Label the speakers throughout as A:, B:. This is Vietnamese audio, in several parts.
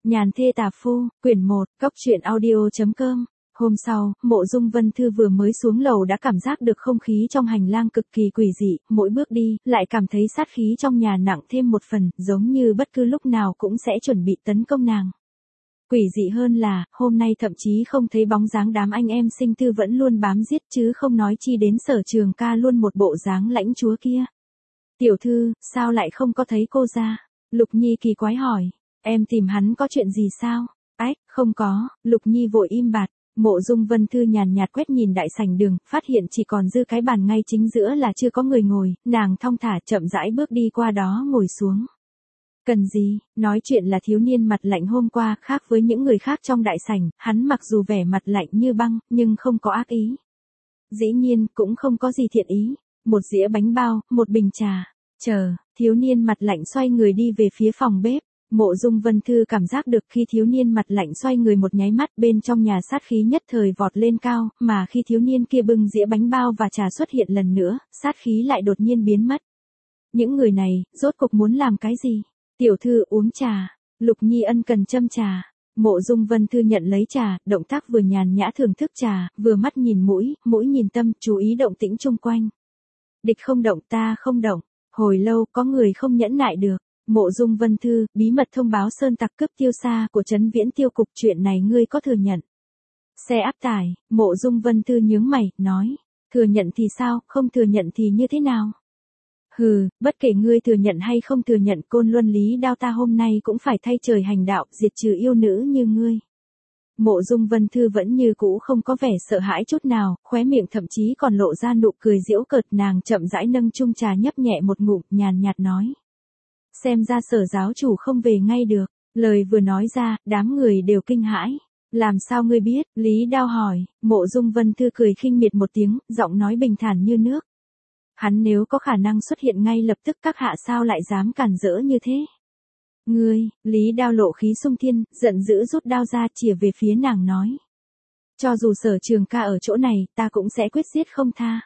A: Nhàn thê tà phu, quyển 1, cốc truyện audio.com. Hôm sau, Mộ Dung Vân Thư vừa mới xuống lầu đã cảm giác được không khí trong hành lang cực kỳ quỷ dị, mỗi bước đi, lại cảm thấy sát khí trong nhà nặng thêm một phần, giống như bất cứ lúc nào cũng sẽ chuẩn bị tấn công nàng. Quỷ dị hơn là, hôm nay thậm chí không thấy bóng dáng đám anh em sinh tư vẫn luôn bám giết chứ không nói chi đến Sở Trường Ca luôn một bộ dáng lãnh chúa kia. Tiểu thư, sao lại không có thấy cô ra? Lục Nhi kỳ quái hỏi. Em tìm hắn có chuyện gì sao? Ách, không có, Lục Nhi vội im bặt. Mộ Dung Vân Thư nhàn nhạt quét nhìn đại sảnh đường, phát hiện chỉ còn dư cái bàn ngay chính giữa là chưa có người ngồi, nàng thong thả chậm rãi bước đi qua đó ngồi xuống. Cần gì? Nói chuyện là thiếu niên mặt lạnh hôm qua, khác với những người khác trong đại sảnh, hắn mặc dù vẻ mặt lạnh như băng, nhưng không có ác ý. Dĩ nhiên, cũng không có gì thiện ý. Một dĩa bánh bao, một bình trà. Chờ, thiếu niên mặt lạnh xoay người đi về phía phòng bếp. Mộ Dung Vân Thư cảm giác được khi thiếu niên mặt lạnh xoay người một nháy mắt bên trong nhà sát khí nhất thời vọt lên cao, mà khi thiếu niên kia bưng dĩa bánh bao và trà xuất hiện lần nữa, sát khí lại đột nhiên biến mất. Những người này, rốt cục muốn làm cái gì? Tiểu thư uống trà. Lục Nhi ân cần châm trà. Mộ Dung Vân Thư nhận lấy trà, động tác vừa nhàn nhã thưởng thức trà, vừa mắt nhìn mũi, mũi nhìn tâm, chú ý động tĩnh chung quanh. Địch không động, ta không động. Hồi lâu có người không nhẫn nại được. Mộ Dung Vân Thư, bí mật thông báo sơn tặc cướp tiêu xa của Trấn Viễn Tiêu cục, chuyện này ngươi có thừa nhận? Xe áp tải, Mộ Dung Vân Thư nhướng mày, nói. Thừa nhận thì sao, không thừa nhận thì như thế nào? Hừ, bất kể ngươi thừa nhận hay không thừa nhận, Côn Luân Lý Đao ta hôm nay cũng phải thay trời hành đạo, diệt trừ yêu nữ như ngươi. Mộ Dung Vân Thư vẫn như cũ không có vẻ sợ hãi chút nào, khóe miệng thậm chí còn lộ ra nụ cười giễu cợt, nàng chậm rãi nâng chung trà nhấp nhẹ một ngụm, nhàn nhạt nói. Xem ra Sở giáo chủ không về ngay được. Lời vừa nói ra, đám người đều kinh hãi. Làm sao ngươi biết? Lý Đao hỏi. Mộ Dung Vân Thư cười khinh miệt một tiếng, giọng nói bình thản như nước. Hắn nếu có khả năng xuất hiện ngay lập tức, các hạ sao lại dám cản rỡ như thế? Ngươi, Lý Đao lộ khí xung thiên, giận dữ rút đao ra chìa về phía nàng nói. Cho dù Sở Trường Ca ở chỗ này, ta cũng sẽ quyết giết không tha.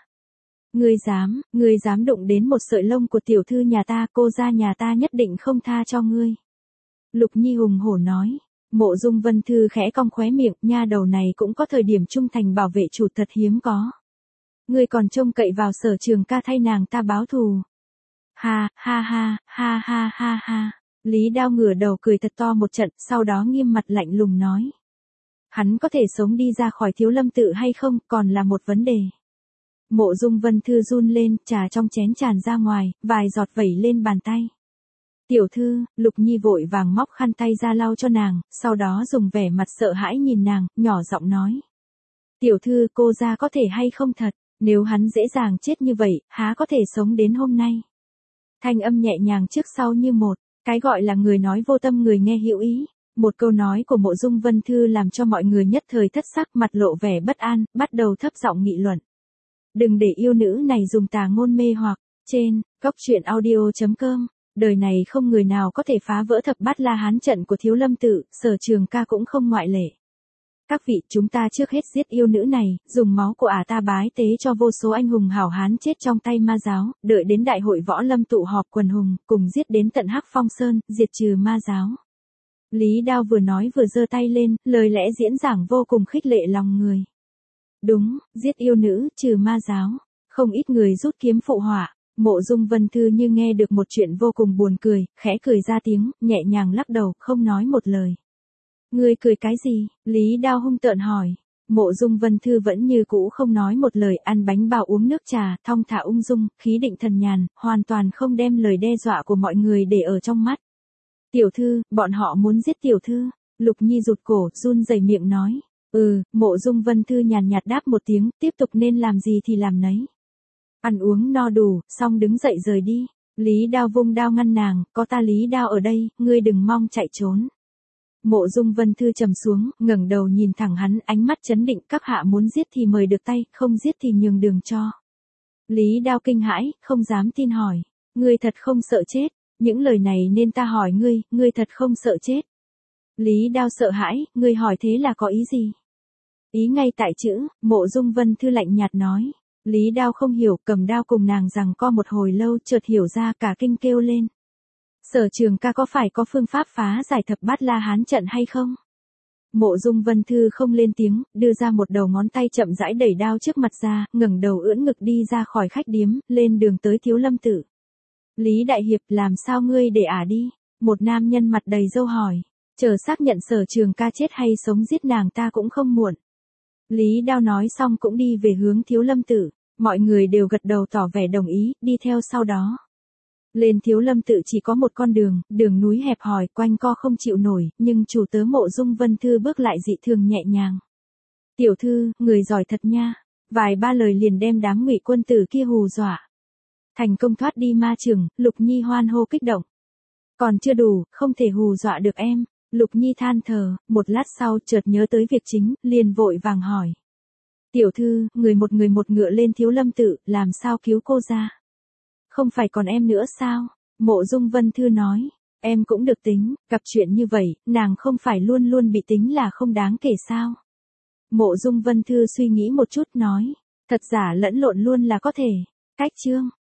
A: Ngươi dám đụng đến một sợi lông của tiểu thư nhà ta, cô gia nhà ta nhất định không tha cho ngươi. Lục Nhi hùng hổ nói. Mộ Dung Vân Thư khẽ cong khóe miệng, nha đầu này cũng có thời điểm trung thành bảo vệ chủ thật hiếm có. Ngươi còn trông cậy vào Sở Trường Ca thay nàng ta báo thù. Ha, ha ha, ha ha ha ha. Lý Đao ngửa đầu cười thật to một trận, sau đó nghiêm mặt lạnh lùng nói. Hắn có thể sống đi ra khỏi Thiếu Lâm tự hay không, còn là một vấn đề. Mộ Dung Vân Thư run lên, trà trong chén tràn ra ngoài, vài giọt vẩy lên bàn tay. Tiểu thư, Lục Nhi vội vàng móc khăn tay ra lau cho nàng, sau đó dùng vẻ mặt sợ hãi nhìn nàng, nhỏ giọng nói. Tiểu thư, cô ra có thể hay không thật, nếu hắn dễ dàng chết như vậy, há có thể sống đến hôm nay. Thanh âm nhẹ nhàng trước sau như một, cái gọi là người nói vô tâm người nghe hữu ý. Một câu nói của Mộ Dung Vân Thư làm cho mọi người nhất thời thất sắc, mặt lộ vẻ bất an, bắt đầu thấp giọng nghị luận. Đừng để yêu nữ này dùng tà ngôn mê hoặc. Trên, cốc truyện audio.com. Đời này không người nào có thể phá vỡ thập bát la hán trận của Thiếu Lâm tự, Sở Trường Ca cũng không ngoại lệ. Các vị, chúng ta trước hết giết yêu nữ này, dùng máu của ả ta bái tế cho vô số anh hùng hảo hán chết trong tay ma giáo, đợi đến đại hội võ lâm tụ họp quần hùng, cùng giết đến tận Hắc Phong Sơn, diệt trừ ma giáo. Lý Đao vừa nói vừa giơ tay lên, lời lẽ diễn giảng vô cùng khích lệ lòng người. Đúng, giết yêu nữ, trừ ma giáo. Không ít người rút kiếm phụ họa. Mộ Dung Vân Thư như nghe được một chuyện vô cùng buồn cười, khẽ cười ra tiếng, nhẹ nhàng lắc đầu, không nói một lời. Ngươi cười cái gì? Lý Đao hung tợn hỏi. Mộ Dung Vân Thư vẫn như cũ không nói một lời, ăn bánh bao uống nước trà, thong thả ung dung, khí định thần nhàn, hoàn toàn không đem lời đe dọa của mọi người để ở trong mắt. Tiểu thư, bọn họ muốn giết tiểu thư. Lục Nhi rụt cổ, run rẩy miệng nói. Mộ Dung Vân Thư nhàn nhạt đáp một tiếng, tiếp tục nên làm gì thì làm nấy. Ăn uống no đủ, xong đứng dậy rời đi. Lý Đao vung đao ngăn nàng, có ta Lý Đao ở đây, ngươi đừng mong chạy trốn. Mộ Dung Vân Thư trầm xuống, ngẩng đầu nhìn thẳng hắn, ánh mắt chấn định, các hạ muốn giết thì mời được tay, không giết thì nhường đường cho. Lý Đao kinh hãi, không dám tin hỏi. Ngươi thật không sợ chết? Những lời này nên ta hỏi ngươi, ngươi thật không sợ chết? Lý Đao sợ hãi, ngươi hỏi thế là có ý gì? Ý ngay tại chữ, Mộ Dung Vân Thư lạnh nhạt nói. Lý Đao không hiểu, cầm đao cùng nàng giằng co một hồi lâu, chợt hiểu ra, cả kinh kêu lên. Sở Trường ca có phải có phương pháp phá giải thập bát la hán trận hay không? Mộ Dung Vân Thư không lên tiếng, đưa ra một đầu ngón tay chậm rãi đẩy đao trước mặt ra, ngẩng đầu ưỡn ngực đi ra khỏi khách điếm, lên đường tới Thiếu Lâm Tự. Lý Đại Hiệp, làm sao ngươi để ả đi? Một nam nhân mặt đầy râu hỏi. Chờ xác nhận Sở Trường ca chết hay sống giết nàng ta cũng không muộn. Lý Đao nói xong cũng đi về hướng Thiếu Lâm Tự, mọi người đều gật đầu tỏ vẻ đồng ý, đi theo sau đó. Lên Thiếu Lâm Tự chỉ có một con đường, đường núi hẹp hòi, quanh co không chịu nổi, nhưng chủ tớ Mộ Dung Vân Thư bước lại dị thường nhẹ nhàng. Tiểu thư, người giỏi thật nha. Vài ba lời liền đem đám Ngụy quân tử kia hù dọa. Thành công thoát đi ma trường, Lục Nhi hoan hô kích động. Còn chưa đủ, không thể hù dọa được em. Lục Nhi than thở, một lát sau chợt nhớ tới việc chính, liền vội vàng hỏi. Tiểu thư, người một ngựa lên Thiếu Lâm Tự, làm sao cứu cô ra? Không phải còn em nữa sao? Mộ Dung Vân Thư nói, em cũng được tính, gặp chuyện như vậy, nàng không phải luôn luôn bị tính là không đáng kể sao? Mộ Dung Vân Thư suy nghĩ một chút nói, thật giả lẫn lộn luôn là có thể. Cách chương